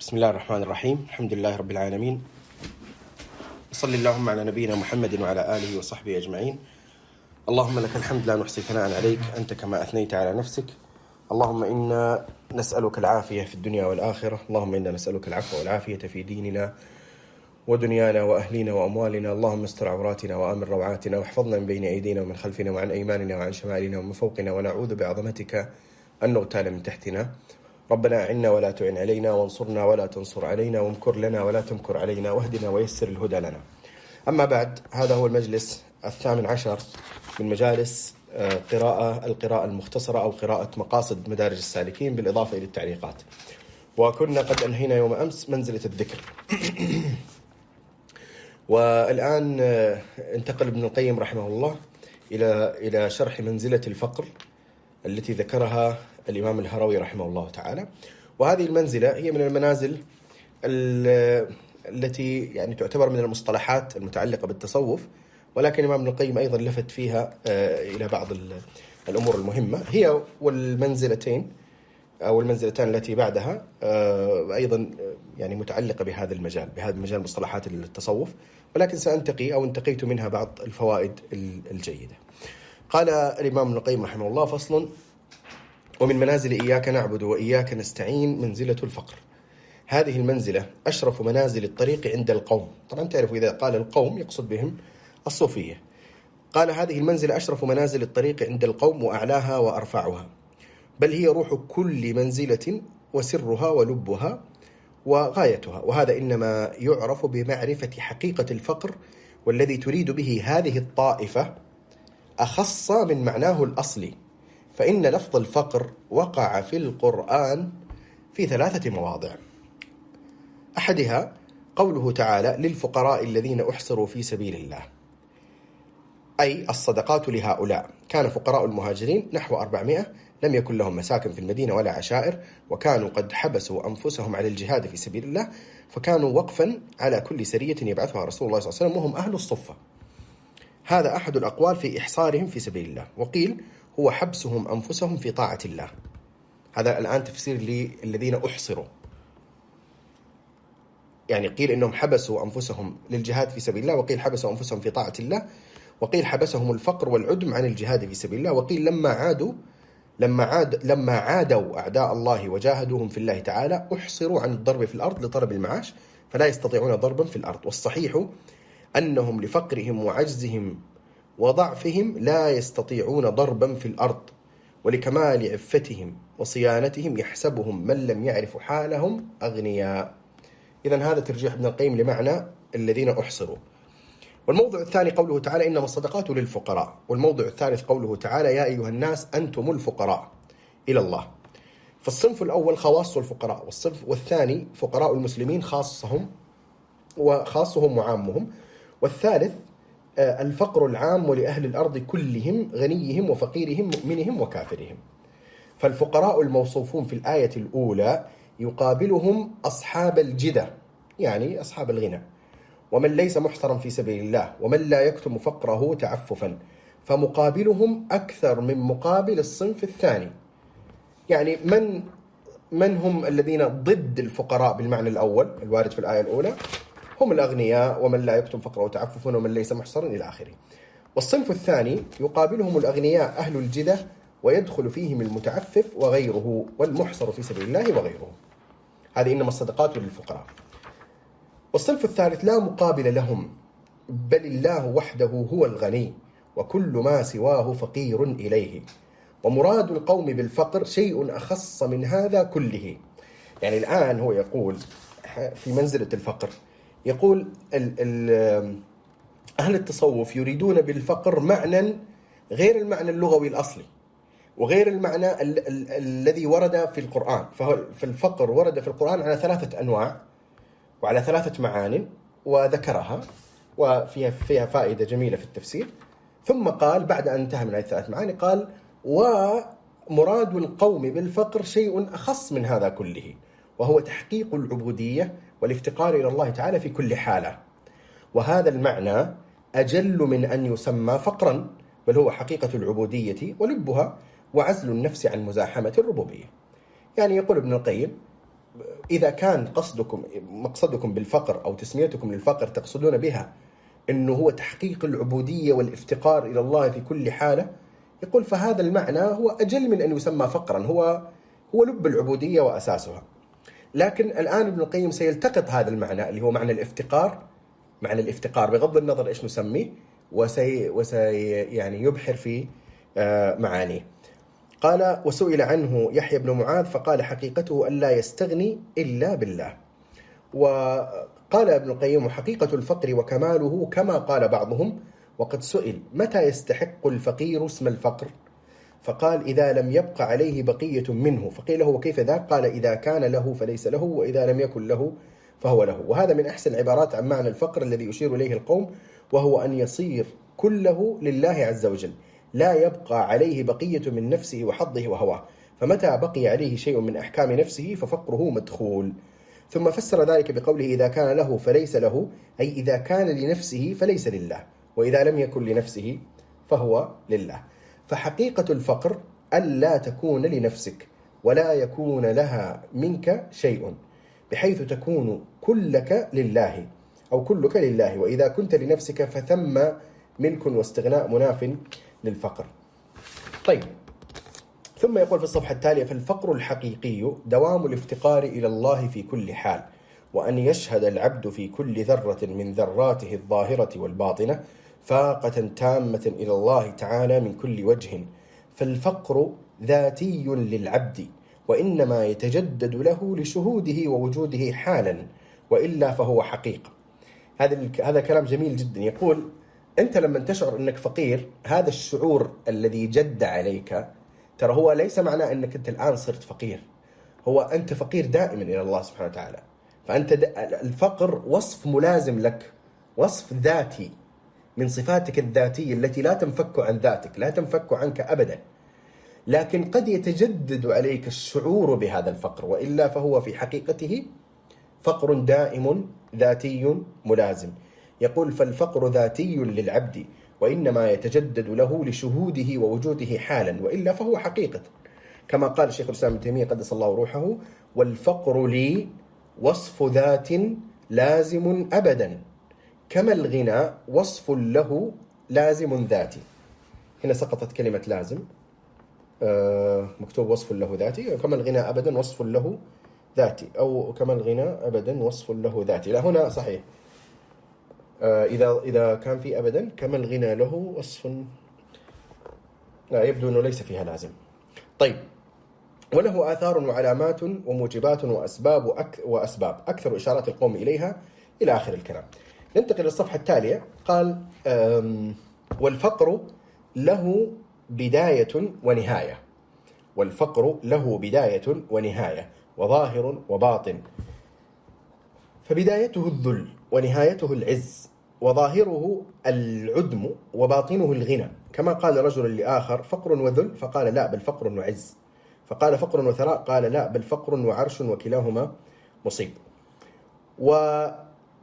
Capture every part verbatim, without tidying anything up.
بسم الله الرحمن الرحيم. الحمد لله رب العالمين، صلى اللهم على نبينا محمد وعلى آله وصحبه أجمعين. اللهم لك الحمد لا نحصي ثناء عليك أنت كما أثنيت على نفسك. اللهم إنا نسألك العافية في الدنيا والآخرة. اللهم إنا نسألك العفو والعافية في ديننا ودنيانا وأهلنا وأموالنا. اللهم استر عوراتنا وآمن روعاتنا، واحفظنا من بين أيدينا ومن خلفنا وعن أيماننا وعن شمالنا ومن فوقنا، ونعوذ بعظمتك أن نغتال من تحتنا. ربنا أعنا ولا تعن علينا، وانصرنا ولا تنصر علينا، وامكر لنا ولا تمكر علينا، واهدنا ويسر الهدى لنا. أما بعد، هذا هو المجلس الثامن عشر من مجالس قراءة القراءة المختصرة أو قراءة مقاصد مدارج السالكين بالإضافة إلى التعليقات. وكنا قد أنهينا يوم أمس منزلة الذكر والآن انتقل ابن القيم رحمه الله إلى إلى شرح منزلة الفقر التي ذكرها الإمام الهروي رحمه الله تعالى. وهذه المنزلة هي من المنازل التي يعني تعتبر من المصطلحات المتعلقة بالتصوف، ولكن الإمام ابن القيم أيضا لفت فيها إلى بعض الأمور المهمة. هي والمنزلتين أو المنزلتان التي بعدها أيضا يعني متعلقة بهذا المجال بهذا المجال مصطلحات التصوف، ولكن سأنتقي أو انتقيت منها بعض الفوائد الجيدة. قال الإمام ابن القيم رحمه الله: فصل: ومن منازل إياك نعبد وإياك نستعين منزلة الفقر. هذه المنزلة أشرف منازل الطريق عند القوم. طبعا تعرفوا إذا قال القوم يقصد بهم الصوفية. قال: هذه المنزلة أشرف منازل الطريق عند القوم وأعلاها وأرفعها، بل هي روح كل منزلة وسرها ولبها وغايتها. وهذا إنما يعرف بمعرفة حقيقة الفقر، والذي تريد به هذه الطائفة أخص من معناه الأصلي، فإن لفظ الفقر وقع في القرآن في ثلاثة مواضع. أحدها قوله تعالى: للفقراء الذين أحصروا في سبيل الله، أي الصدقات لهؤلاء. كان فقراء المهاجرين نحو أربعمائة، لم يكن لهم مساكن في المدينة ولا عشائر، وكانوا قد حبسوا أنفسهم على الجهاد في سبيل الله، فكانوا وقفا على كل سرية يبعثها رسول الله صلى الله عليه وسلم، وهم أهل الصفة. هذا أحد الأقوال في إحصارهم في سبيل الله. وقيل هو حبسهم أنفسهم في طاعة الله. هذا الآن تفسير للذين أحصروا، يعني قيل إنهم حبسوا أنفسهم للجهاد في سبيل الله، وقيل حبسوا أنفسهم في طاعة الله، وقيل حبسهم الفقر والعدم عن الجهاد في سبيل الله، وقيل لما عادوا لما عاد لما عادوا أعداء الله وجاهدوهم في الله تعالى أحصروا عن الضرب في الأرض لطلب المعاش، فلا يستطيعون ضربا في الأرض. والصحيح أنهم لفقرهم وعجزهم وضعفهم لا يستطيعون ضربا في الأرض، ولكمال عفتهم وصيانتهم يحسبهم من لم يعرف حالهم أغنياء. إذن هذا ترجيح ابن القيم لمعنى الذين أحصروا. والموضع الثاني قوله تعالى: إنما الصدقات للفقراء. والموضع الثالث قوله تعالى: يا أيها الناس أنتم الفقراء إلى الله. فالصنف الأول خواص الفقراء، والصنف والثاني فقراء المسلمين خاصهم وخاصهم وعامهم، والثالث الفقر العام ولأهل الأرض كلهم، غنيهم وفقيرهم، مؤمنهم وكافرهم. فالفقراء الموصوفون في الآية الأولى يقابلهم أصحاب الجدة، يعني أصحاب الغنى، ومن ليس محصرا في سبيل الله، ومن لا يكتم فقره تعففا، فمقابلهم أكثر من مقابل الصنف الثاني. يعني من من هم الذين ضد الفقراء بالمعنى الأول الوارد في الآية الأولى؟ هم الأغنياء، ومن لا يكتم فقره تعففا، ومن ليس محصرا إلى آخره. والصنف الثاني يقابلهم الأغنياء أهل الجدة، ويدخل فيهم المتعفف وغيره، والمحصر في سبيل الله وغيره. هذه إنما الصدقات للفقراء. والصنف الثالث لا مقابل لهم، بل الله وحده هو الغني، وكل ما سواه فقير إليه. ومراد القوم بالفقر شيء أخص من هذا كله. يعني الآن هو يقول في منزلة الفقر، يقول ال ال أهل التصوف يريدون بالفقر معنى غير المعنى اللغوي الأصلي، وغير المعنى ال ال الذي ورد في القرآن. فالفقر ورد في القرآن على ثلاثة أنواع وعلى ثلاثة معان، وذكرها وفيها فيها فائدة جميلة في التفسير. ثم قال بعد أن انتهى من هذه الثلاث معاني، قال: ومراد القوم بالفقر شيء أخص من هذا كله، وهو تحقيق العبودية والافتقار إلى الله تعالى في كل حالة. وهذا المعنى أجل من أن يسمى فقرا، بل هو حقيقة العبودية ولبها، وعزل النفس عن مزاحمة الربوبية. يعني يقول ابن القيم إذا كان قصدكم مقصدكم بالفقر أو تسميتكم للفقر تقصدون بها أنه هو تحقيق العبودية والافتقار إلى الله في كل حالة، يقول فهذا المعنى هو أجل من أن يسمى فقرا، هو هو لب العبودية وأساسها. لكن الآن ابن القيم سيلتقط هذا المعنى اللي هو معنى الافتقار، معنى الافتقار بغض النظر إيش نسميه، وسي, وسي يعني يبحر في معانيه. قال: وسئل عنه يحيى بن معاذ فقال: حقيقته أن لا يستغني إلا بالله. وقال ابن القيم: حقيقة الفقر وكماله كما قال بعضهم. وقد سئل: متى يستحق الفقير اسم الفقر؟ فقال: إذا لم يبق عليه بقية منه. فقيل له: وكيف ذاك؟ قال: إذا كان له فليس له، وإذا لم يكن له فهو له. وهذا من أحسن العبارات عن معنى الفقر الذي يشير إليه القوم، وهو أن يصير كله لله عز وجل، لا يبقى عليه بقية من نفسه وحظه وهواه، فمتى بقي عليه شيء من أحكام نفسه ففقره مدخول. ثم فسر ذلك بقوله: إذا كان له فليس له، أي إذا كان لنفسه فليس لله، وإذا لم يكن لنفسه فهو لله. فحقيقة الفقر ألا تكون لنفسك ولا يكون لها منك شيء، بحيث تكون كلك لله أو كلك لله، وإذا كنت لنفسك فثم ملك واستغناء مناف للفقر. طيب، ثم يقول في الصفحة التالية: فالفقر الحقيقي دوام الافتقار إلى الله في كل حال، وأن يشهد العبد في كل ذرة من ذراته الظاهرة والباطنة فاقة تامة إلى الله تعالى من كل وجه. فالفقر ذاتي للعبد، وإنما يتجدد له لشهوده ووجوده حالا، وإلا فهو حقيقة. هذا هذا كلام جميل جدا. يقول: أنت لما تشعر أنك فقير، هذا الشعور الذي جد عليك ترى هو ليس معناه أنك أنت الآن صرت فقير، هو أنت فقير دائما إلى الله سبحانه وتعالى. فأنت الفقر وصف ملازم لك، وصف ذاتي من صفاتك الذاتية التي لا تنفك عن ذاتك، لا تنفك عنك أبدا. لكن قد يتجدد عليك الشعور بهذا الفقر، وإلا فهو في حقيقته فقر دائم ذاتي ملازم. يقول: فالفقر ذاتي للعبد، وإنما يتجدد له لشهوده ووجوده حالا، وإلا فهو حقيقة. كما قال الشيخ الإسلام ابن تيمية قدس الله روحه: والفقر لي وصف ذات لازم أبدا، كما الغنى وصف له لازم ذاتي. هنا سقطت كلمة لازم، آه مكتوب وصف له ذاتي، كما الغنى أبدا وصف له ذاتي، أو كما الغنى أبدا وصف له ذاتي. لا، هنا صحيح. آه إذا إذا كان في أبدا كما الغنى له وصف، لا، يبدو أنه ليس فيها لازم. طيب: وله آثار وعلامات وموجبات وأسباب وأك وأسباب أكثر إشارات القوم إليها، إلى آخر الكلام. ننتقل للصفحة التالية. قال: والفقر له بداية ونهاية. والفقر له بداية ونهاية، وظاهر وباطن. فبدايته الذل، ونهايته العز، وظاهره العدم، وباطنه الغنى. كما قال رجل لآخر: فقر وذل؟ فقال: لا، بل فقر وعز. فقال: فقر وثراء؟ قال: لا، بل فقر وعرش، وكلاهما مصيب. وقال: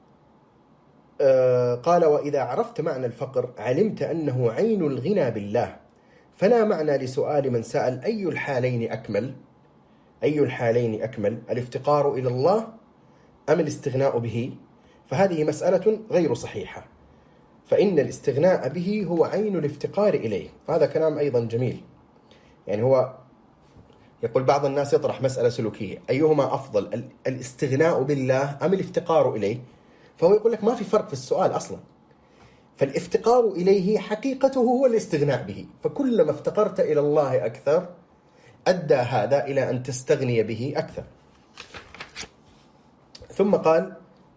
وإذا عرفت معنى الفقر علمت أنه عين الغنى بالله، فلا معنى لسؤال من سأل: أي الحالين أكمل؟ أي الحالين أكمل، الافتقار إلى الله أم الاستغناء به؟ فهذه مسألة غير صحيحة، فإن الاستغناء به هو عين الافتقار إليه. هذا كلام أيضا جميل. يعني هو يقول بعض الناس يطرح مسألة سلوكية: أيهما أفضل، الاستغناء بالله أم الافتقار إليه؟ فهو يقول لك ما في فرق في السؤال أصلا. فالافتقار إليه حقيقته هو الاستغناء به، فكلما افتقرت إلى الله أكثر أدى هذا إلى أن تستغني به أكثر. ثم قال: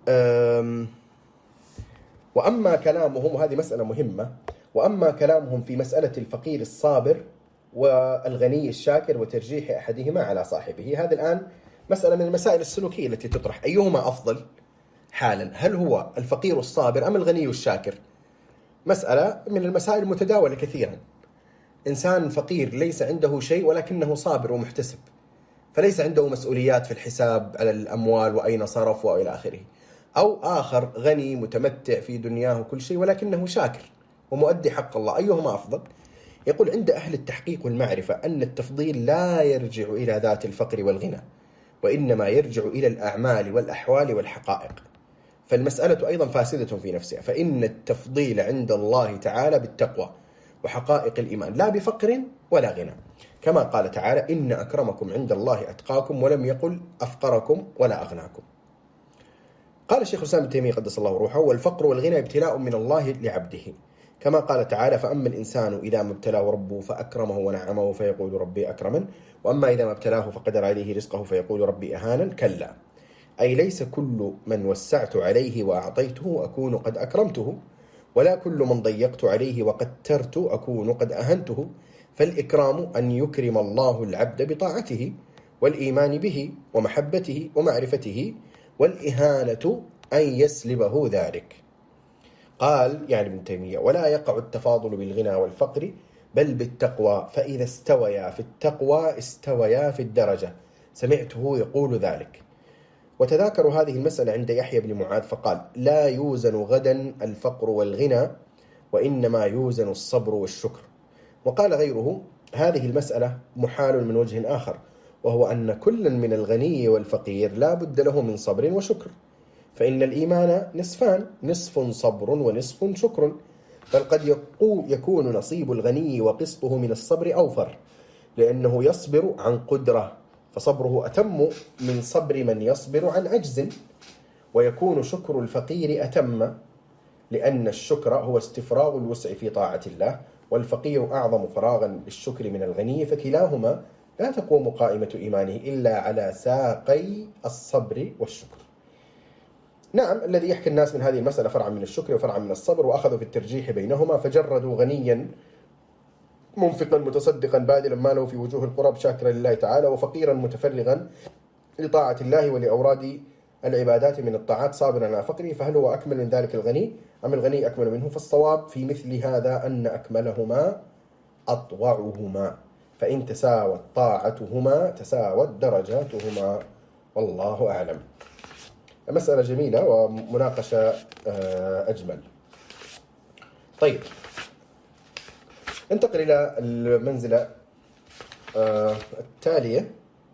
وأما كلامهم، وهذه مسألة مهمة، وأما كلامهم في مسألة الفقير الصابر والغني الشاكر وترجيح أحدهما على صاحبه، هذا الآن مسألة من المسائل السلوكية التي تطرح: أيهما أفضل حالا، هل هو الفقير الصابر أم الغني الشاكر؟ مسألة من المسائل المتداولة كثيرا. إنسان فقير ليس عنده شيء ولكنه صابر ومحتسب، فليس عنده مسؤوليات في الحساب على الأموال وأين صرف وإلى آخره. أو آخر غني متمتع في دنياه كل شيء ولكنه شاكر ومؤدي حق الله، أيهما أفضل؟ يقول: عند أهل التحقيق والمعرفة أن التفضيل لا يرجع إلى ذات الفقر والغنى، وإنما يرجع إلى الأعمال والأحوال والحقائق. فالمسألة أيضا فاسدة في نفسها، فإن التفضيل عند الله تعالى بالتقوى وحقائق الإيمان لا بفقر ولا غنى، كما قال تعالى: إن أكرمكم عند الله أتقاكم، ولم يقل أفقركم ولا أغناكم. قال الشيخ الإسلام ابن تيمية قدس الله روحه: والفقر والغنى ابتلاء من الله لعبده، كما قال تعالى: فأما الإنسان إذا ما ابتلاه ربه فأكرمه ونعمه فيقول ربي أكرمن، وأما إذا ما ابتلاه فقدر عليه رزقه فيقول ربي أهانن. كلا، أي ليس كل من وسعت عليه وأعطيته أكون قد أكرمته، ولا كل من ضيقت عليه وقترت أكون قد أهنته. فالإكرام أن يكرم الله العبد بطاعته والإيمان به ومحبته ومعرفته، والإهانة أن يسلبه ذلك. قال يعني ابن تيمية: ولا يقع التفاضل بالغنى والفقر، بل بالتقوى، فإذا استويا في التقوى استويا في الدرجة. سمعته يقول ذلك. وتذاكروا هذه المسألة عند يحيى بن معاذ فقال: لا يوزن غدا الفقر والغنى، وإنما يوزن الصبر والشكر. وقال غيره: هذه المسألة محال من وجه آخر، وهو أن كل من الغني والفقير لا بد له من صبر وشكر، فإن الإيمان نصفان، نصف صبر ونصف شكر، بل قد يكون نصيب الغني وقسطه من الصبر أوفر، لأنه يصبر عن قدرة، فصبره أتم من صبر من يصبر عن عجز. ويكون شكر الفقير أتم، لأن الشكر هو استفراغ الوسع في طاعة الله، والفقير أعظم فراغا للشكر من الغني، فكلاهما لا تقوم قائمة إيمانه إلا على ساقي الصبر والشكر. نعم، الذي يحكي الناس من هذه المسألة فرعا من الشكر وفرعا من الصبر، وأخذوا في الترجيح بينهما، فجردوا غنيا منفقا متصدقا باذلا ماله في وجوه القرب شاكرا لله تعالى، وفقيرا متفرغا لطاعة الله ولأوراد العبادات من الطاعات صابرا على فقره، فهل هو أكمل من ذلك الغني أم الغني أكمل منه؟ فالصواب في مثل هذا أن أكملهما أطوعهما، فإن تساوت طاعتهما تساوت درجاتهما، والله أعلم. مسألة جميلة ومناقشة أجمل. طيب، ننتقل إلى المنزلة التالية،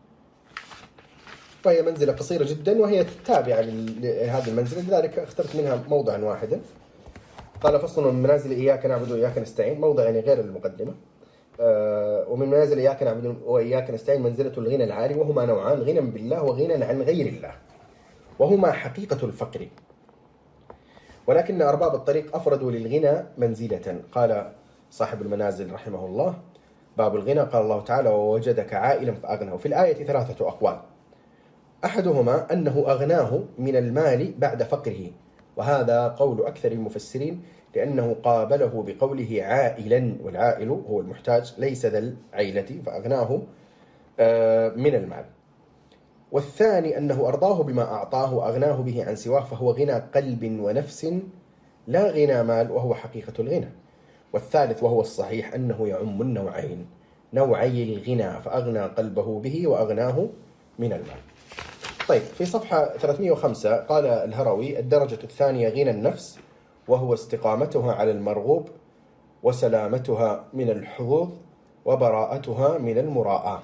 وهي منزلة قصيرة جدا، وهي تابعة لهذه المنزلة، لذلك اخترت منها موضعا واحدا. قال: فصل من منازل إياك نعبد وإياك نستعين، موضع يعني غير المقدمة. ومن منازل إياك نعبد وإياك نستعين منزلة الغنى العالي، وهما نوعان: غنى بالله وغنى عن غير الله، وهما حقيقة الفقر، ولكن أرباب الطريق أفردوا للغنى منزلة. قال صاحب المنازل رحمه الله: باب الغنى، قال الله تعالى: ووجدك عائلا فأغناه. في الآية ثلاثة أقوال، أحدهما أنه أغناه من المال بعد فقره، وهذا قول أكثر المفسرين، لأنه قابله بقوله عائلا، والعائل هو المحتاج ليس ذا العيلة، فأغناه من المال. والثاني أنه أرضاه بما أعطاه وأغناه به عن سواه، فهو غنى قلب ونفس لا غنى مال، وهو حقيقة الغنى. والثالث وهو الصحيح أنه يعم النوعين، نوعي الغنى، فأغنى قلبه به وأغناه من المال. طيب، في صفحة ثلاثمئة وخمسة قال الهروي: الدرجة الثانية غنى النفس، وهو استقامتها على المرغوب، وسلامتها من الحظوظ، وبراءتها من المراءة.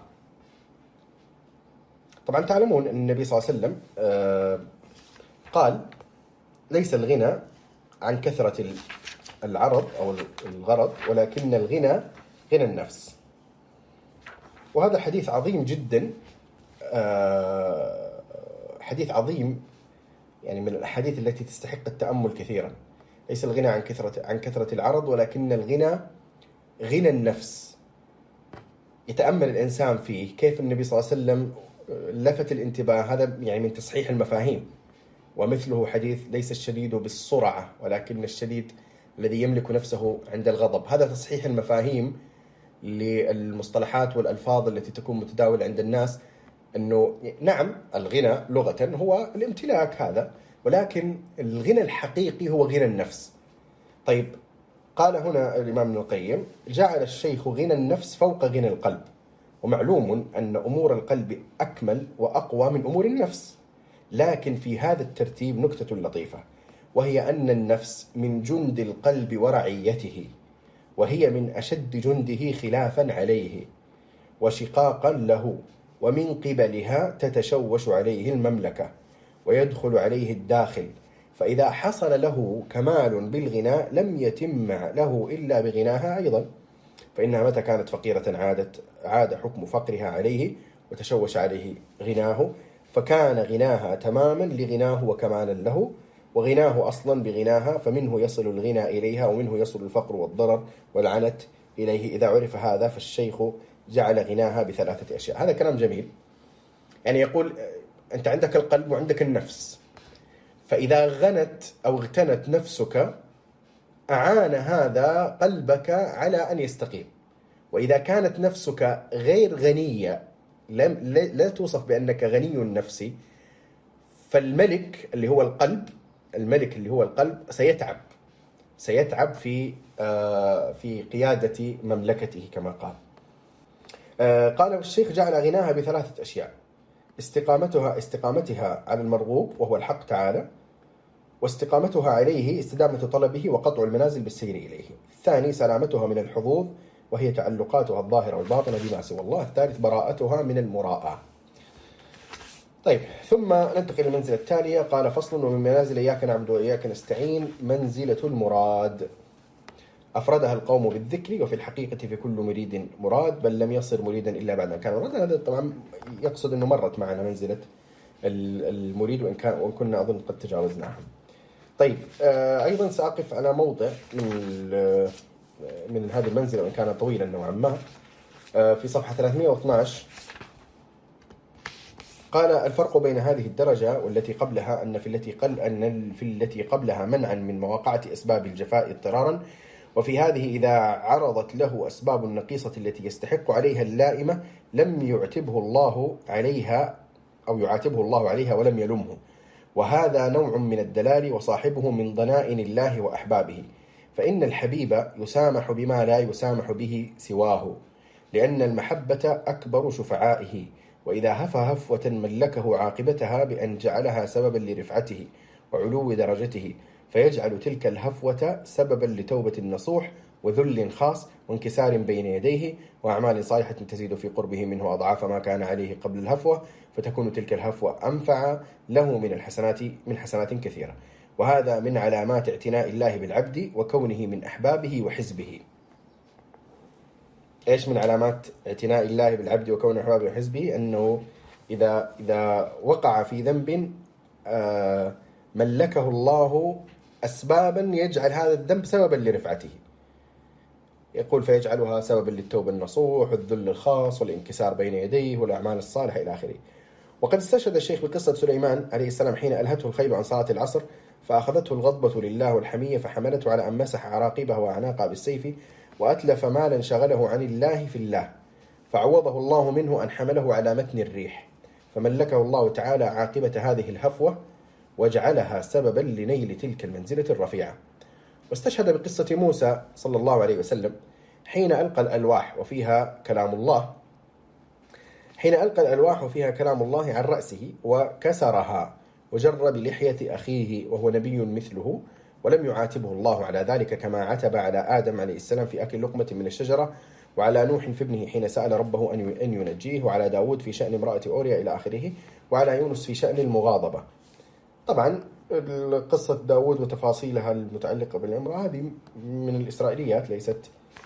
طبعا تعلمون أن النبي صلى الله عليه وسلم قال: ليس الغنى عن كثرة العرض أو الغرض، ولكن الغنى غنى النفس. وهذا حديث عظيم جدا، حديث عظيم يعني من الأحاديث التي تستحق التأمل كثيرا. ليس الغنى عن كثرة عن كثرة العرض، ولكن الغنى غنى النفس. يتأمل الإنسان فيه كيف النبي صلى الله عليه وسلم لفت الانتباه. هذا يعني من تصحيح المفاهيم. ومثله حديث: ليس الشديد بالسرعة، ولكن الشديد الذي يملك نفسه عند الغضب. هذا تصحيح المفاهيم للمصطلحات والألفاظ التي تكون متداولة عند الناس، أنه نعم الغنى لغة هو الامتلاك هذا، ولكن الغنى الحقيقي هو غنى النفس. طيب، قال هنا الإمام ابن القيم: جعل الشيخ غنى النفس فوق غنى القلب، ومعلوم أن أمور القلب أكمل وأقوى من أمور النفس، لكن في هذا الترتيب نكتة لطيفة، وهي أن النفس من جند القلب ورعيته، وهي من أشد جنده خلافا عليه وشقاقا له، ومن قبلها تتشوش عليه المملكة ويدخل عليه الداخل، فإذا حصل له كمال بالغناء لم يتم له إلا بغناها أيضا، فإنها متى كانت فقيرة عادت عاد حكم فقرها عليه وتشوش عليه غناه، فكان غناها تماما لغناه وكمالا له، وغناه أصلا بغناها، فمنه يصل الغنى إليها ومنه يصل الفقر والضرر والعنت إليه. إذا عرف هذا فالشيخ جعل غناها بثلاثة أشياء. هذا كلام جميل. يعني يقول أنت عندك القلب وعندك النفس، فإذا غنت أو اغتنت نفسك أعان هذا قلبك على أن يستقيم. وإذا كانت نفسك غير غنية، لم لا توصف بأنك غني النفس، فالملك اللي هو القلب الملك اللي هو القلب سيتعب سيتعب في في قيادة مملكته كما قال. قال الشيخ جعل غناها بثلاثة أشياء: استقامتها استقامتها على المرغوب وهو الحق تعالى، واستقامتها عليه استدامة طلبه وقطع المنازل بالسير إليه. الثاني سلامتها من الحظوظ وهي تعلقاتها الظاهرة والباطنة بما سوى الله. الثالث براءتها من المراءة. طيب، ثم ننتقل للمنزلة التالية. قال: فصل: ومن منازل إياك نعبد وإياك نستعين منزلة المراد، أفردها القوم بالذكر، وفي الحقيقة في كل مريد مراد، بل لم يصر مريدا إلا بعد أن كان مراد. هذا طبعا يقصد أنه مرت معنا منزلة المريد، وإن, كان وإن كنا أظن قد تجاوزناها. طيب، أيضا سأقف على موضع من من هذه المنزلة وإن كان طويلا نوعا ما، في صفحة ثلاثمائة واثني عشر. قال: الفرق بين هذه الدرجة والتي قبلها أن في التي قل أن في التي قبلها منعا من مواقعة أسباب الجفاء اضطرارا، وفي هذه إذا عرضت له أسباب النقيصة التي يستحق عليها اللائمة لم يعتبه الله عليها أو يعاتبه الله عليها ولم يلمه، وهذا نوع من الدلال، وصاحبه من ضنائن الله وأحبابه، فإن الحبيب يسامح بما لا يسامح به سواه، لأن المحبة أكبر شفعائه، وإذا هفى هفوة ملكه عاقبتها بأن جعلها سببا لرفعته وعلو درجته، فيجعل تلك الهفوة سببا لتوبة النصوح وذل خاص وانكسار بين يديه وأعمال صالحة تزيد في قربه منه أضعاف ما كان عليه قبل الهفوة، فتكون تلك الهفوة أنفع له من الحسنات من حسنات كثيرة. وهذا من علامات اعتناء الله بالعبد وكونه من أحبابه وحزبه. إيش من علامات اعتناء الله بالعبد وكونه أحبابه وحزبه؟ أنه إذا إذا وقع في ذنب ملكه الله أسبابا يجعل هذا الذنب سببا لرفعته. يقول: فيجعلها سببا للتوبة النصوح والذل الخاص والانكسار بين يديه والأعمال الصالحة إلى آخره. وقد استشهد الشيخ بقصة سليمان عليه السلام حين ألهته الخيل عن صلاة العصر فأخذته الغضبة لله والحمية فحملته على أن مسح عراقبه وأعناقه بالسيف وأتلف مالا شغله عن الله في الله، فعوضه الله منه أن حمله على متن الريح، فملكه الله تعالى عاقبة هذه الهفوة وجعلها سببا لنيل تلك المنزلة الرفيعة. واستشهد بقصة موسى صلى الله عليه وسلم حين ألقى الألواح وفيها كلام الله حين ألقى الألواح وفيها كلام الله عن رأسه وكسرها وجر بلحية أخيه وهو نبي مثله، ولم يعاتبه الله على ذلك كما عتب على آدم عليه السلام في أكل لقمة من الشجرة، وعلى نوح في ابنه حين سأل ربه أن ينجيه، وعلى داود في شأن امرأة أوريا إلى آخره، وعلى يونس في شأن المغاضبة. طبعا قصة داود وتفاصيلها المتعلقة بالامرأة هذه من الإسرائيليات، ليست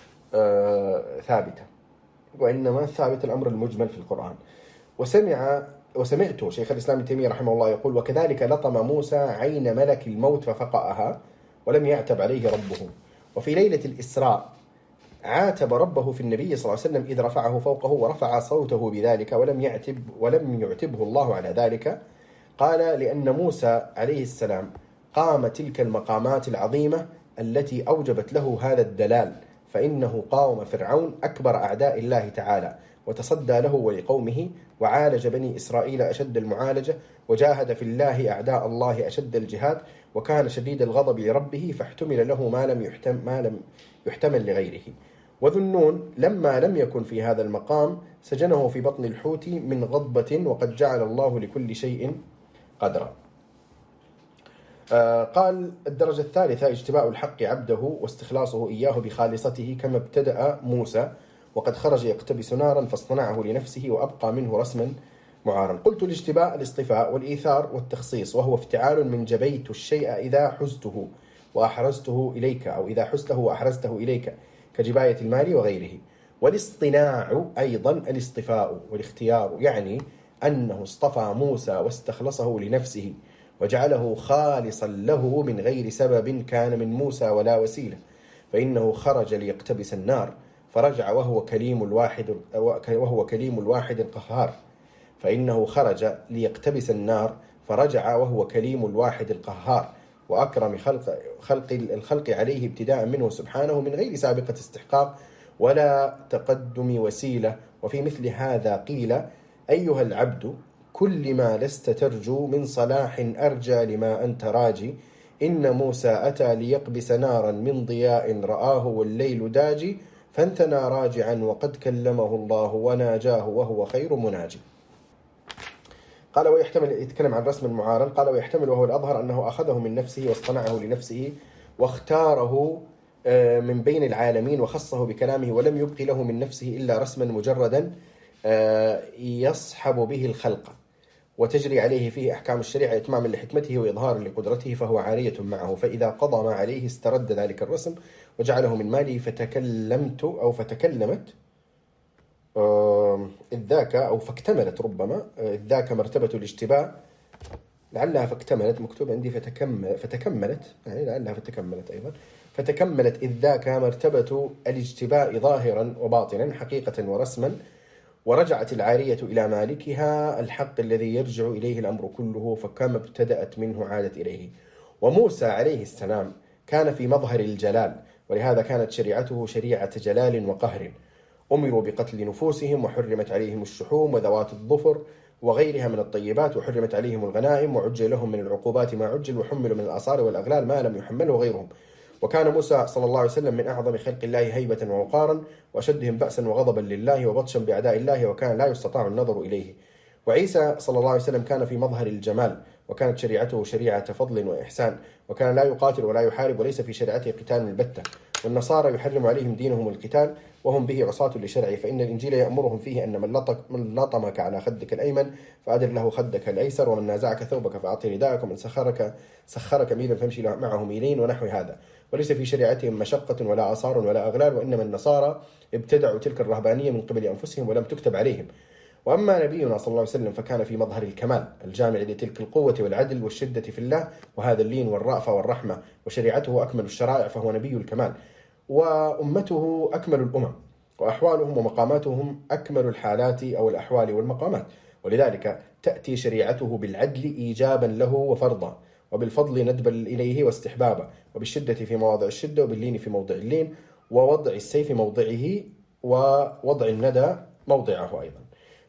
آه ثابتة، وإنما ثابت الأمر المجمل في القرآن. وسمع وسمعت شيخ الإسلام ابن تيمية رحمه الله يقول: وكذلك لطم موسى عين ملك الموت ففقأها ولم يعتب عليه ربه. وفي ليلة الإسراء عاتب ربه في النبي صلى الله عليه وسلم إذ رفعه فوقه ورفع صوته بذلك ولم يعتب ولم يعتبه الله على ذلك. قال: لأن موسى عليه السلام قام تلك المقامات العظيمة التي أوجبت له هذا الدلال، فإنه قاوم فرعون أكبر أعداء الله تعالى وتصدى له ولقومه، وعالج بني إسرائيل أشد المعالجة، وجاهد في الله أعداء الله أشد الجهاد، وكان شديد الغضب لربه فاحتمل له ما لم يحتم ما لم يحتمل لغيره. وذو النون لما لم يكن في هذا المقام سجنه في بطن الحوت من غضبة، وقد جعل الله لكل شيء قدرا. آه قال: الدرجة الثالثة اجتباء الحق عبده واستخلاصه إياه بخالصته كما ابتدأ موسى، وقد خرج يقتبس نارا فاصطنعه لنفسه وأبقى منه رسما معارا. قلت الاجتباء الاصطفاء والإيثار والتخصيص، وهو افتعال من جبيت الشيء إذا حزته وأحرزته إليك، أو إذا حزته وأحرزته إليك، كجباية المال وغيره. والاصطناع أيضا الاصطفاء والاختيار، يعني أنه اصطفى موسى واستخلصه لنفسه وجعله خالصا له من غير سبب كان من موسى ولا وسيلة، فإنه خرج ليقتبس النار فرجع وهو كليم الواحد وهو كليم الواحد القهار فإنه خرج ليقتبس النار فرجع وهو كليم الواحد القهار، وأكرم خلق, خلق الخلق عليه ابتداء منه سبحانه من غير سابقة استحقاق ولا تقدم وسيلة. وفي مثل هذا قيل: أيها العبد كل ما لست ترجو من صلاح أرجى لما أنت راجي، إن موسى أتى ليقبس نارا من ضياء رآه والليل داجي، فانثنى راجعا وقد كلمه الله وناجاه وهو خير مناجي. قال ويحتمل، يتكلم عن رسم المعارض، قال ويحتمل وهو الأظهر أنه أخذه من نفسه واصطنعه لنفسه واختاره من بين العالمين وخصه بكلامه ولم يبق له من نفسه إلا رسما مجردا يصحب به الخلق وتجري عليه فيه أحكام الشريعة إتماما لحكمته وإظهارا لقدرته، فهو عارية معه، فإذا قضى ما عليه استرد ذلك الرسم وجعله من ماله. فتكلمت أو فتكلمت إذ ذاك أو فاكتملت، ربما إذ ذاك مرتبة الاشتباء، لعلها فاكتملت، مكتوب عندي فتكمل فتكملت، يعني لعلها فتكملت أيضا. فتكملت إذ ذاك مرتبة الاجتباء ظاهرا وباطنا حقيقة ورسما، ورجعت العارية إلى مالكها الحق الذي يرجع إليه الأمر كله، فكما ابتدأت منه عادت إليه. وموسى عليه السلام كان في مظهر الجلال، ولهذا كانت شريعته شريعة جلال وقهر. أمروا بقتل نفوسهم وحرمت عليهم الشحوم وذوات الظفر وغيرها من الطيبات، وحرمت عليهم الغنائم وعجل لهم من العقوبات ما عجل، وحملوا من الآثار والأغلال ما لم يحمله غيرهم. وكان موسى صلى الله عليه وسلم من أعظم خلق الله هيبة ووقارا وأشدهم بأسا وغضبا لله وبطشا بأعداء الله، وكان لا يستطاع النظر إليه. وعيسى صلى الله عليه وسلم كان في مظهر الجمال، وكانت شريعته شريعة فضل وإحسان، وكان لا يقاتل ولا يحارب وليس في شريعته قتال البتة. والنصارى يحرم عليهم دينهم القتال وهم به عصاة لشرعه، فإن الإنجيل يأمرهم فيه أن من, من لطمك على خدك الأيمن فأدر له خدك الأيسر، ومن نازعك ثوبك فأعطي رداءك، ومن سخرك سخرك ميلا فامشي معه ميلين، ونحو هذا. وليس في شريعتهم مشقة ولا آثار ولا أغلال، وإنما النصارى ابتدعوا تلك الرهبانية من قبل أنفسهم ولم تكتب عليهم. وأما نبينا صلى الله عليه وسلم فكان في مظهر الكمال الجامع لتلك القوة والعدل والشدة في الله، وهذا اللين والرأفة والرحمة، وشريعته أكمل الشرائع، فهو نبي الكمال. وأمته أكمل الأمم، وأحوالهم ومقاماتهم أكمل الحالات أو الأحوال والمقامات، ولذلك تأتي شريعته بالعدل إيجابا له وفرضا، وبالفضل ندبا إليه واستحبابا، وبالشدة في مواضع الشدة، وباللين في موضع اللين، ووضع السيف موضعه، ووضع الندى موضعه أيضا.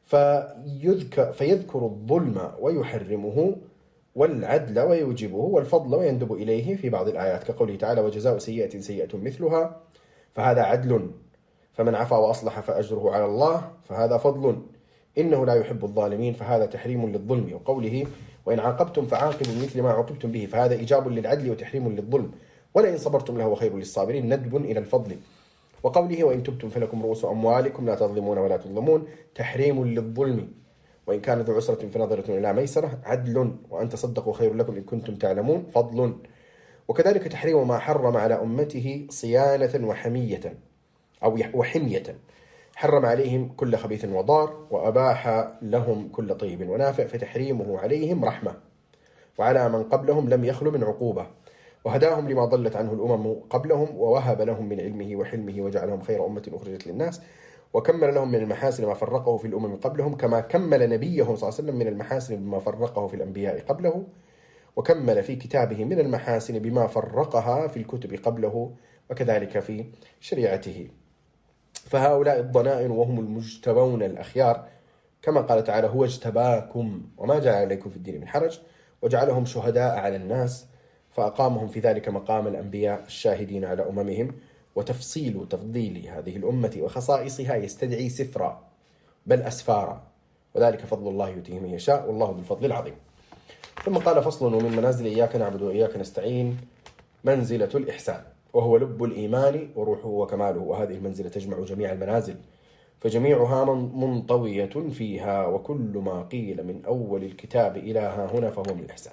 فيذكر, فيذكر الظلم ويحرمه، والعدل ويوجبه، والفضل ويندب إليه في بعض الآيات، كقوله تعالى: وجزاء سيئة سيئة مثلها، فهذا عدل، فمن عفا وأصلح فأجره على الله، فهذا فضل، إنه لا يحب الظالمين، فهذا تحريم للظلم. وقوله: وإن عاقبتم فعاقبوا بمثل ما عوقبتم به، فهذا إيجاب للعدل وتحريم للظلم، ولئن صبرتم لهو خير للصابرين، ندب إلى الفضل. وقوله: وإن تبتم فلكم رؤوس أموالكم لا تظلمون ولا تظلمون، تحريم للظلم، وإن كان ذو عسرة فنظرة إلى ميسرة، عدل، وأن تصدقوا خير لكم إن كنتم تعلمون، فضل. وكذلك تحريم ما حرم على أمته صيانة وحمية أو وحمية، حرم عليهم كل خبيث وضار، وأباح لهم كل طيب ونافع، فتحريمه عليهم رحمة، وعلى من قبلهم لم يخل من عقوبة، وهداهم لما ضلت عنه الأمم قبلهم، ووهب لهم من علمه وحلمه، وجعلهم خير أمة أخرجت للناس، وكمل لهم من المحاسن ما فرقه في الأمم قبلهم، كما كمل نبيه صلى الله عليه وسلم من المحاسن بما فرقه في الأنبياء قبله، وكمل في كتابه من المحاسن بما فرقها في الكتب قبله، وكذلك في شريعته. فهؤلاء الضنائن وهم المجتبون الأخيار، كما قال تعالى: هو اجتباكم وما جعل عليكم في الدين من حرج، وجعلهم شهداء على الناس، فأقامهم في ذلك مقام الأنبياء الشاهدين على أممهم. وتفصيل تفضيل هذه الأمة وخصائصها يستدعي سفرا بل أسفارا، وذلك فضل الله يؤتيه من يشاء، والله ذو الفضل العظيم. ثم قال: فصل: ومن منازل إياك نعبد وإياك نستعين منزلة الإحسان، وهو لب الإيمان وروحه وكماله. وهذه المنزلة تجمع جميع المنازل فجميعها منطوية فيها، وكل ما قيل من أول الكتاب إلى ها هنا فهو من الإحسان.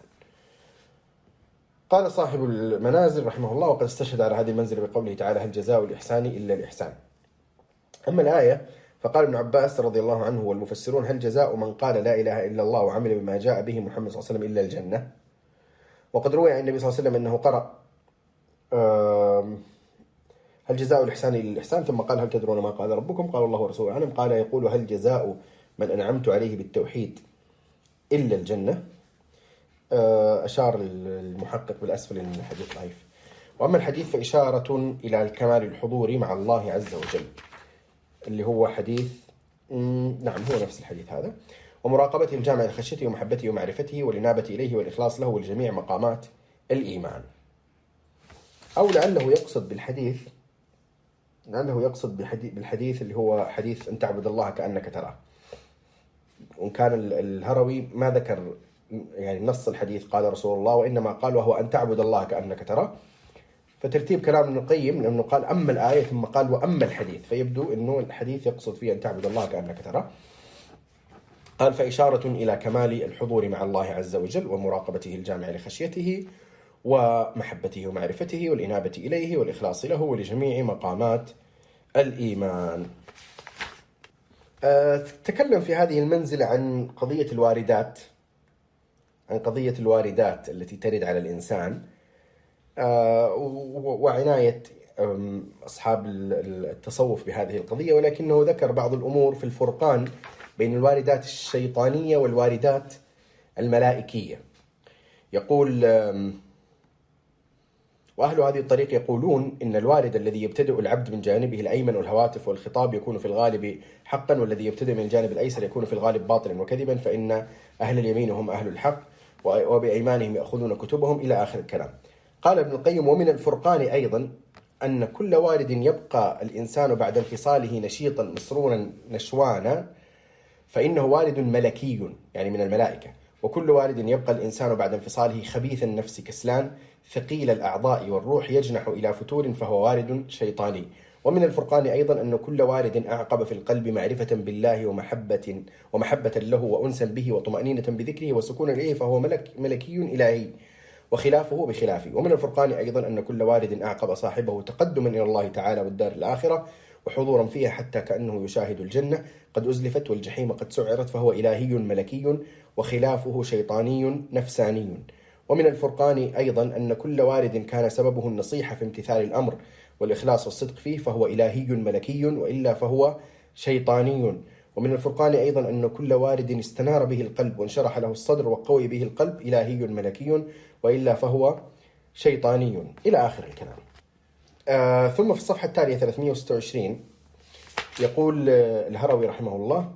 قال صاحب المنازل رحمه الله: وقد استشهد على هذه المنزلة بقوله تعالى: هل جزاء الإحسان إلا الإحسان. أما الآية فقال ابن عباس رضي الله عنه والمفسرون: هل جزاء من قال لا إله إلا الله وعمل بما جاء به محمد صلى الله عليه وسلم إلا الجنة. وقد روي عن النبي صلى الله عليه وسلم أنه قرأ هل جزاء الإحسان إلا الإحسان، ثم قال: هل تدرون ما قال ربكم؟ قال: الله ورسوله أعلم. قال: يقول: هل جزاء من أنعمت عليه بالتوحيد إلا الجنة. أشار المحقق بالأسفل أن الحديث ضعيف. وأما الحديث فإشارة إلى الكمال الحضوري مع الله عز وجل، اللي هو حديث نعم هو نفس الحديث هذا، ومراقبته الجامع لخشيته ومحبته ومعرفته والإنابة إليه والإخلاص له ولجميع مقامات الإيمان. أو لعله يقصد بالحديث لعله يقصد بالحديث اللي هو حديث أن تعبد الله كأنك تراه. وإن كان الهروي ما ذكر يعني نص الحديث قال رسول الله، وإنما قال وهو أن تعبد الله كأنك تراه. فترتيب كلام ابن القيم لأنه قال أما الآية ثم قال وأما الحديث، فيبدو أنه الحديث يقصد فيه أن تعبد الله كأنك تراه. قال: فإشارة إلى كمال الحضور مع الله عز وجل ومراقبته الجامع لخشيته ومحبته ومعرفته والإنابة إليه والإخلاص له ولجميع مقامات الإيمان. أه تكلم في هذه المنزلة عن قضية الواردات عن قضية الواردات التي ترد على الإنسان، أه وعناية أصحاب التصوف بهذه القضية، ولكنه ذكر بعض الأمور في الفرقان بين الواردات الشيطانية والواردات الملائكية. يقول: وأهل هذه الطريق يقولون إن الوارد الذي يبتدئ العبد من جانبه الأيمن والهواتف والخطاب يكون في الغالب حقا، والذي يبتدئ من الجانب الأيسر يكون في الغالب باطلا وكذبا، فإن أهل اليمين هم أهل الحق وبأيمانهم يأخذون كتبهم، إلى آخر الكلام. قال ابن القيم: ومن الفرقان أيضا أن كل وارد يبقى الإنسان بعد انفصاله نشيطا مسرورا نشوانا فإنه وارد ملكي، يعني من الملائكة، وكل وارد يبقى الإنسان بعد انفصاله خبيث النفس كسلان ثقيل الأعضاء والروح يجنح إلى فتور فهو وارد شيطاني. ومن الفرقان أيضا أن كل وارد أعقب في القلب معرفة بالله ومحبة ومحبة له وأنسا به وطمأنينة بذكره وسكون إليه فهو ملك ملكي إلهي، وخلافه بخلافه. ومن الفرقان أيضا أن كل وارد أعقب صاحبه تقدما إلى الله تعالى والدار الآخرة وحضورا فيها حتى كأنه يشاهد الجنة قد أزلفت والجحيم قد سعرت فهو إلهي ملكي، وخلافه شيطاني نفساني. ومن الفرقان أيضا أن كل وارد كان سببه النصيحة في امتثال الأمر والإخلاص والصدق فيه فهو إلهي ملكي، وإلا فهو شيطاني. ومن الفرقان أيضا أن كل وارد استنار به القلب وانشرح له الصدر وقوي به القلب إلهي ملكي، وإلا فهو شيطاني، إلى آخر الكلام. آه ثم في الصفحة التالية ثلاثمئة وستة وعشرين يقول الهروي رحمه الله،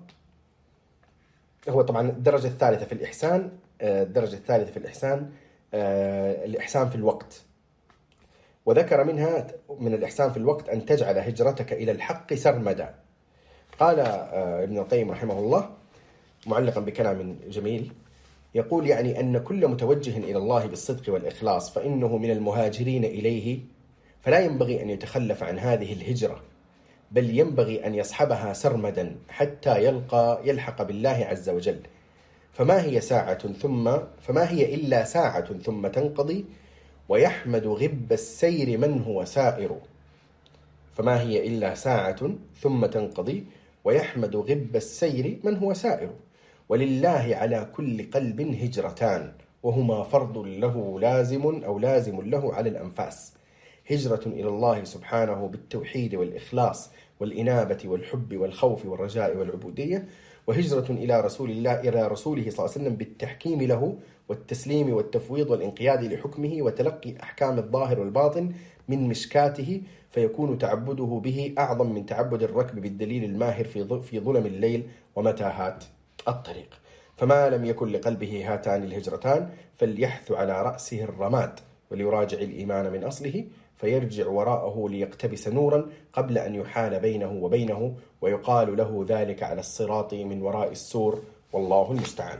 هو طبعا الدرجة الثالثة في الإحسان الدرجة الثالثة في الإحسان الإحسان في الوقت، وذكر منها من الإحسان في الوقت أن تجعل هجرتك إلى الحق سرمدا. قال ابن القيم رحمه الله معلقا بكلام جميل، يقول: يعني أن كل متوجه إلى الله بالصدق والإخلاص فإنه من المهاجرين إليه، فلا ينبغي أن يتخلف عن هذه الهجرة، بل ينبغي أن يصحبها سرمدا حتى يلقى يلحق بالله عز وجل. فما هي ساعة ثم فما هي إلا ساعة ثم تنقضي، ويحمد غب السير من هو سائر. فما هي إلا ساعة ثم تنقضي ويحمد غب السير من هو سائر. ولله على كل قلب هجرتان، وهما فرض له لازم أو لازم له على الأنفاس: هجرة إلى الله سبحانه بالتوحيد والإخلاص والإنابة والحب والخوف والرجاء والعبودية، وهجرة إلى رسول الله إلى رسوله صلى الله عليه وسلم بالتحكيم له والتسليم والتفويض والانقياد لحكمه وتلقي أحكام الظاهر والباطن من مشكاته، فيكون تعبده به أعظم من تعبد الركب بالدليل الماهر في ظلم الليل ومتاهات الطريق. فما لم يكن لقلبه هاتان الهجرتان فليحث على رأسه الرماد وليراجع الإيمان من أصله، فيرجع وراءه ليقتبس نورا قبل أن يحال بينه وبينه، ويقال له ذلك على الصراط من وراء السور، والله المستعان.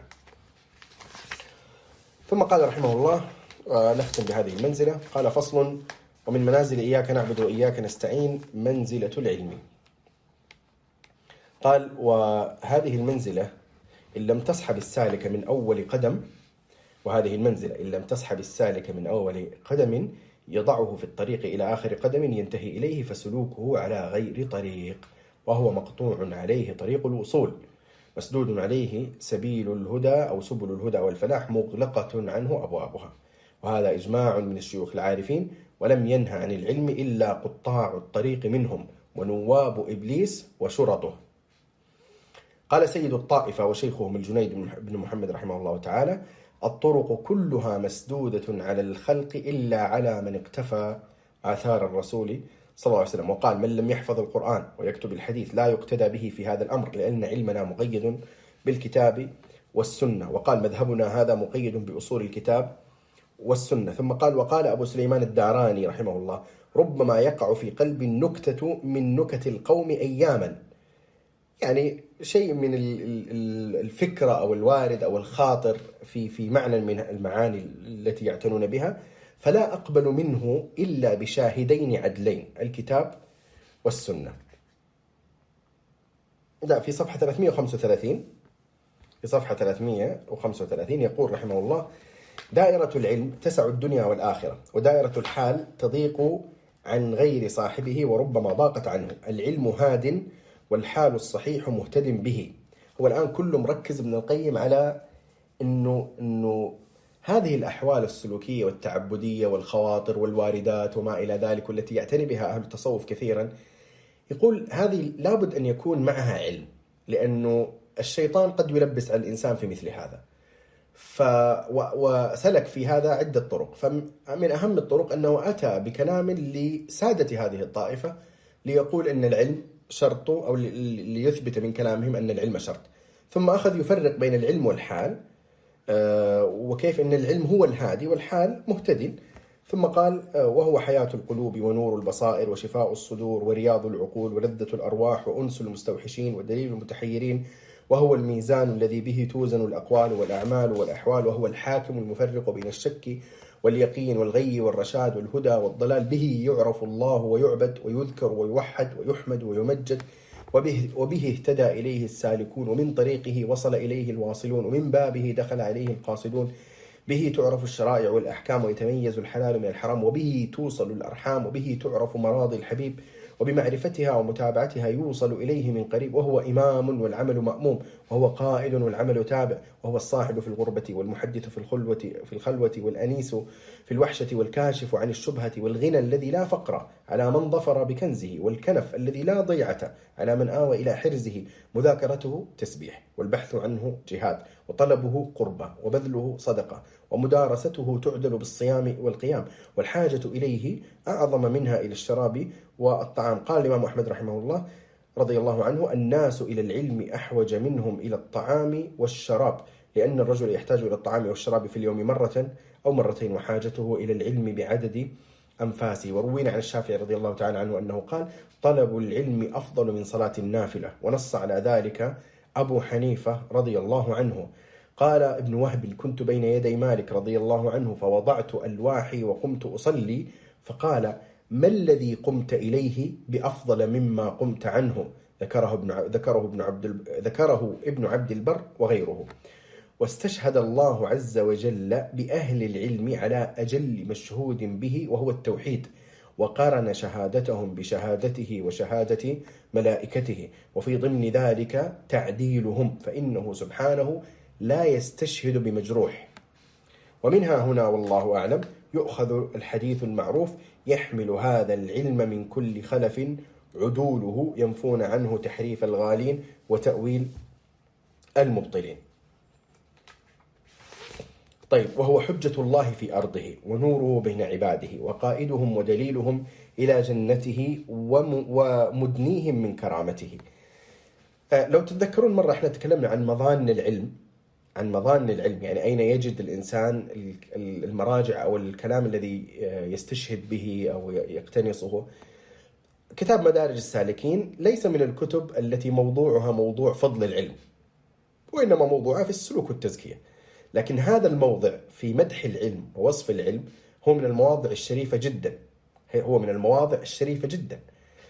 ثم قال رحمه الله، نختم بهذه المنزلة، قال: فصل: ومن منازل إياك نعبد وإياك نستعين منزلة العلم. قال: وهذه المنزلة إن لم تصحب السالك من أول قدم وهذه المنزلة إن لم تصحب السالك من أول قدم يضعه في الطريق إلى آخر قدم ينتهي إليه، فسلوكه على غير طريق، وهو مقطوع عليه طريق الوصول، مسدود عليه سبيل الهدى أو سبل الهدى والفلاح، مغلقة عنه أبوابها. وهذا إجماع من الشيوخ العارفين، ولم ينهى عن العلم إلا قطاع الطريق منهم ونواب إبليس وشرطه. قال سيد الطائفة وشيخهم الجنيد بن محمد رحمه الله تعالى: الطرق كلها مسدودة على الخلق إلا على من اقتفى آثار الرسول صلى الله عليه وسلم. وقال: من لم يحفظ القرآن ويكتب الحديث لا يقتدى به في هذا الأمر، لأن علمنا مقيد بالكتاب والسنة. وقال: مذهبنا هذا مقيد بأصول الكتاب والسنة. ثم قال: وقال أبو سليمان الداراني رحمه الله: ربما يقع في قلب النكتة من نكت القوم أياما، يعني شيء من الفكرة أو الوارد أو الخاطر في في معنى من المعاني التي يعتنون بها، فلا أقبل منه إلا بشاهدين عدلين، الكتاب والسنة. لا، في صفحة ثلاثمئة وخمسة وثلاثين في صفحة ثلاثمئة وخمسة وثلاثين يقول رحمه الله: دائرة العلم تسع الدنيا والآخرة، ودائرة الحال تضيق عن غير صاحبه وربما ضاقت عنه. العلم هاد والحال الصحيح مهتد به. هو الآن كله مركز ابن القيم على إنه إنه هذه الأحوال السلوكية والتعبدية والخواطر والواردات وما إلى ذلك، والتي يعتني بها أهل التصوف كثيرا، يقول هذه لابد أن يكون معها علم، لأنه الشيطان قد يلبس على الإنسان في مثل هذا. ف وسلك في هذا عدة طرق، فمن أهم الطرق أنه أتى بكلام لسادة هذه الطائفة ليقول أن العلم شرط، أو ليثبت من كلامهم أن العلم شرط. ثم أخذ يفرق بين العلم والحال، وكيف أن العلم هو الهادي والحال مهتد. ثم قال: وهو حياة القلوب ونور البصائر وشفاء الصدور ورياض العقول ولذة الأرواح وأنس المستوحشين ودليل المتحيرين، وهو الميزان الذي به توزن الأقوال والأعمال والأحوال، وهو الحاكم المفرق بين الشك واليقين والغي والرشاد والهدى والضلال. به يعرف الله ويعبد ويذكر ويوحد ويحمد ويمجد، وبه, وبه اهتدى إليه السالكون، ومن طريقه وصل إليه الواصلون، ومن بابه دخل عليه القاصدون. به تعرف الشرائع والأحكام ويتميز الحلال من الحرام، وبه توصل الأرحام، وبه تعرف مراضي الحبيب، وبمعرفتها ومتابعتها يوصل إليه من قريب. وهو إمام والعمل مأموم، وهو قائد والعمل تابع، وهو الصاحب في الغربة والمحدث في الخلوة في الخلوة والأنيس في الوحشة والكاشف عن الشبهة والغنى الذي لا فقر على من ظفر بكنزه، والكنف الذي لا ضيعة على من آوى إلى حرزه. مذاكرته تسبيح، والبحث عنه جهاد، وطلبه قربة، وبذله صدقة، ومدارسته تعدل بالصيام والقيام، والحاجة إليه أعظم منها إلى الشراب والطعام. قال الإمام أحمد رحمه الله رضي الله عنه: الناس إلى العلم أحوج منهم إلى الطعام والشراب، لأن الرجل يحتاج إلى الطعام والشراب في اليوم مرة أو مرتين، وحاجته إلى العلم بعدد أنفاسه. وروينا عن الشافعي رضي الله تعالى عنه أنه قال: طلب العلم أفضل من صلاة النافلة، ونص على ذلك أبو حنيفة رضي الله عنه. قال ابن وهب: كنت بين يدي مالك رضي الله عنه فوضعت ألواحي وقمت أصلي، فقال: ما الذي قمت إليه بأفضل مما قمت عنه؟ ذكره ابن ذكره ابن عبد ذكره ابن عبد البر وغيره. واستشهد الله عز وجل بأهل العلم على أجل مشهود به وهو التوحيد، وقارن شهادتهم بشهادته وشهادة ملائكته، وفي ضمن ذلك تعديلهم، فإنه سبحانه لا يستشهد بمجروح. ومنها هنا والله أعلم يؤخذ الحديث المعروف: يحمل هذا العلم من كل خلف عدوله ينفون عنه تحريف الغالين وتأويل المبطلين. طيب، وهو حجة الله في أرضه ونوره بين عباده، وقائدهم ودليلهم إلى جنته ومدنيهم من كرامته. لو تتذكرون مرة احنا تكلمنا عن مظان العلم عن مظان العلم يعني أين يجد الإنسان المراجع أو الكلام الذي يستشهد به أو يقتنصه. كتاب مدارج السالكين ليس من الكتب التي موضوعها موضوع فضل العلم، وإنما موضوعها في السلوك والتزكية. لكن هذا الموضع في مدح العلم ووصف العلم هو من المواضع الشريفة جدا هو من المواضع الشريفة جدا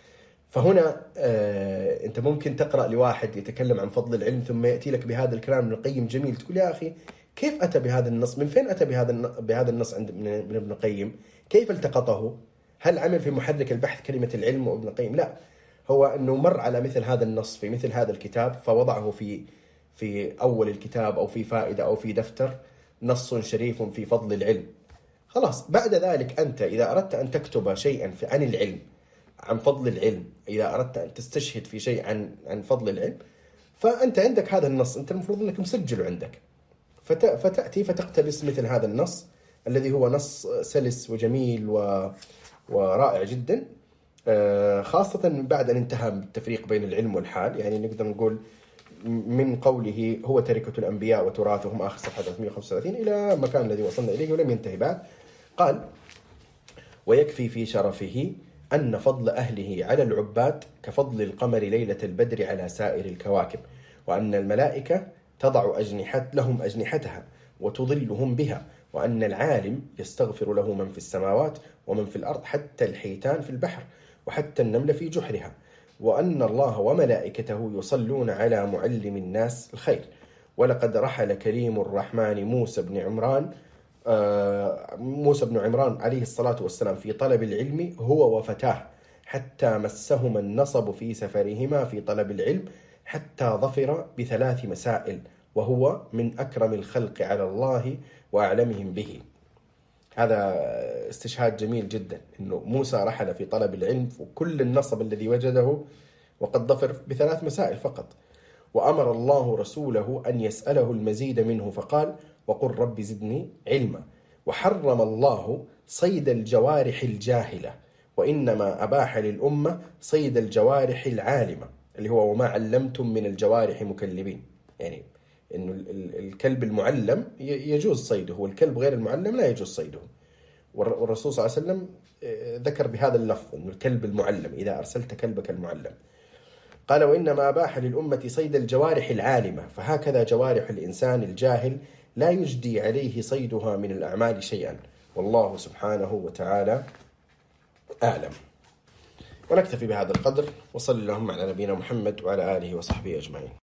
فهنا آه أنت ممكن تقرأ لواحد يتكلم عن فضل العلم ثم يأتي لك بهذا الكلام ابن القيم جميل، تقول يا أخي كيف أتى بهذا النص؟ من فين أتى بهذا بهذا النص عند من ابن القيم؟ كيف التقطه؟ هل عمل في محرك البحث كلمة العلم وابن القيم؟ لا، هو أنه مر على مثل هذا النص في مثل هذا الكتاب فوضعه في في أول الكتاب أو في فائدة أو في دفتر، نص شريف في فضل العلم. خلاص بعد ذلك أنت إذا أردت أن تكتب شيئا عن العلم، عن فضل العلم، إذا أردت أن تستشهد في شيء عن عن فضل العلم، فأنت عندك هذا النص، أنت المفروض أنك مسجله عندك، فت فتأتي فتقتبس مثل هذا النص الذي هو نص سلس وجميل و ورائع جدا، خاصة بعد أن انتهى التفريق بين العلم والحال. يعني نقدر نقول من قوله هو تركة الأنبياء وتراثهم آخر صفحة ثلاثمئة وخمسة وثلاثين إلى المكان الذي وصلنا إليه ولم ينتهي بعد. قال: ويكفي في شرفه أن فضل أهله على العباد كفضل القمر ليلة البدر على سائر الكواكب، وأن الملائكة تضع أجنحة لهم أجنحتها وتظلهم بها، وأن العالم يستغفر له من في السماوات ومن في الأرض حتى الحيتان في البحر وحتى النمل في جحرها، وأن الله وملائكته يصلون على معلم الناس الخير. ولقد رحل كريم الرحمن موسى بن عمران آه موسى بن عمران عليه الصلاة والسلام في طلب العلم هو وفتاه، حتى مسهما النصب في سفرهما في طلب العلم، حتى ظفر بثلاث مسائل، وهو من أكرم الخلق على الله وأعلمهم به. هذا استشهاد جميل جدا، أنه موسى رحل في طلب العلم وكل النصب الذي وجده وقد ظفر بثلاث مسائل فقط. وأمر الله رسوله أن يسأله المزيد منه فقال: وقل رب زدني علما. وحرم الله صيد الجوارح الجاهلة، وإنما أباح للأمة صيد الجوارح العالمة، اللي هو وما علمتم من الجوارح مكلبين. يعني إنه الكلب المعلم يجوز صيده والكلب غير المعلم لا يجوز صيده. والرسول صلى الله عليه وسلم ذكر بهذا اللفظ إنه الكلب المعلم إذا أرسلت كلبك المعلم. قال: وإنما أباح للأمة صيد الجوارح العالمة، فهكذا جوارح الإنسان الجاهل لا يجدي عليه صيدها من الأعمال شيئا، والله سبحانه وتعالى أعلم. ونكتفي بهذا القدر، وصلى اللهم على نبينا محمد وعلى آله وصحبه أجمعين.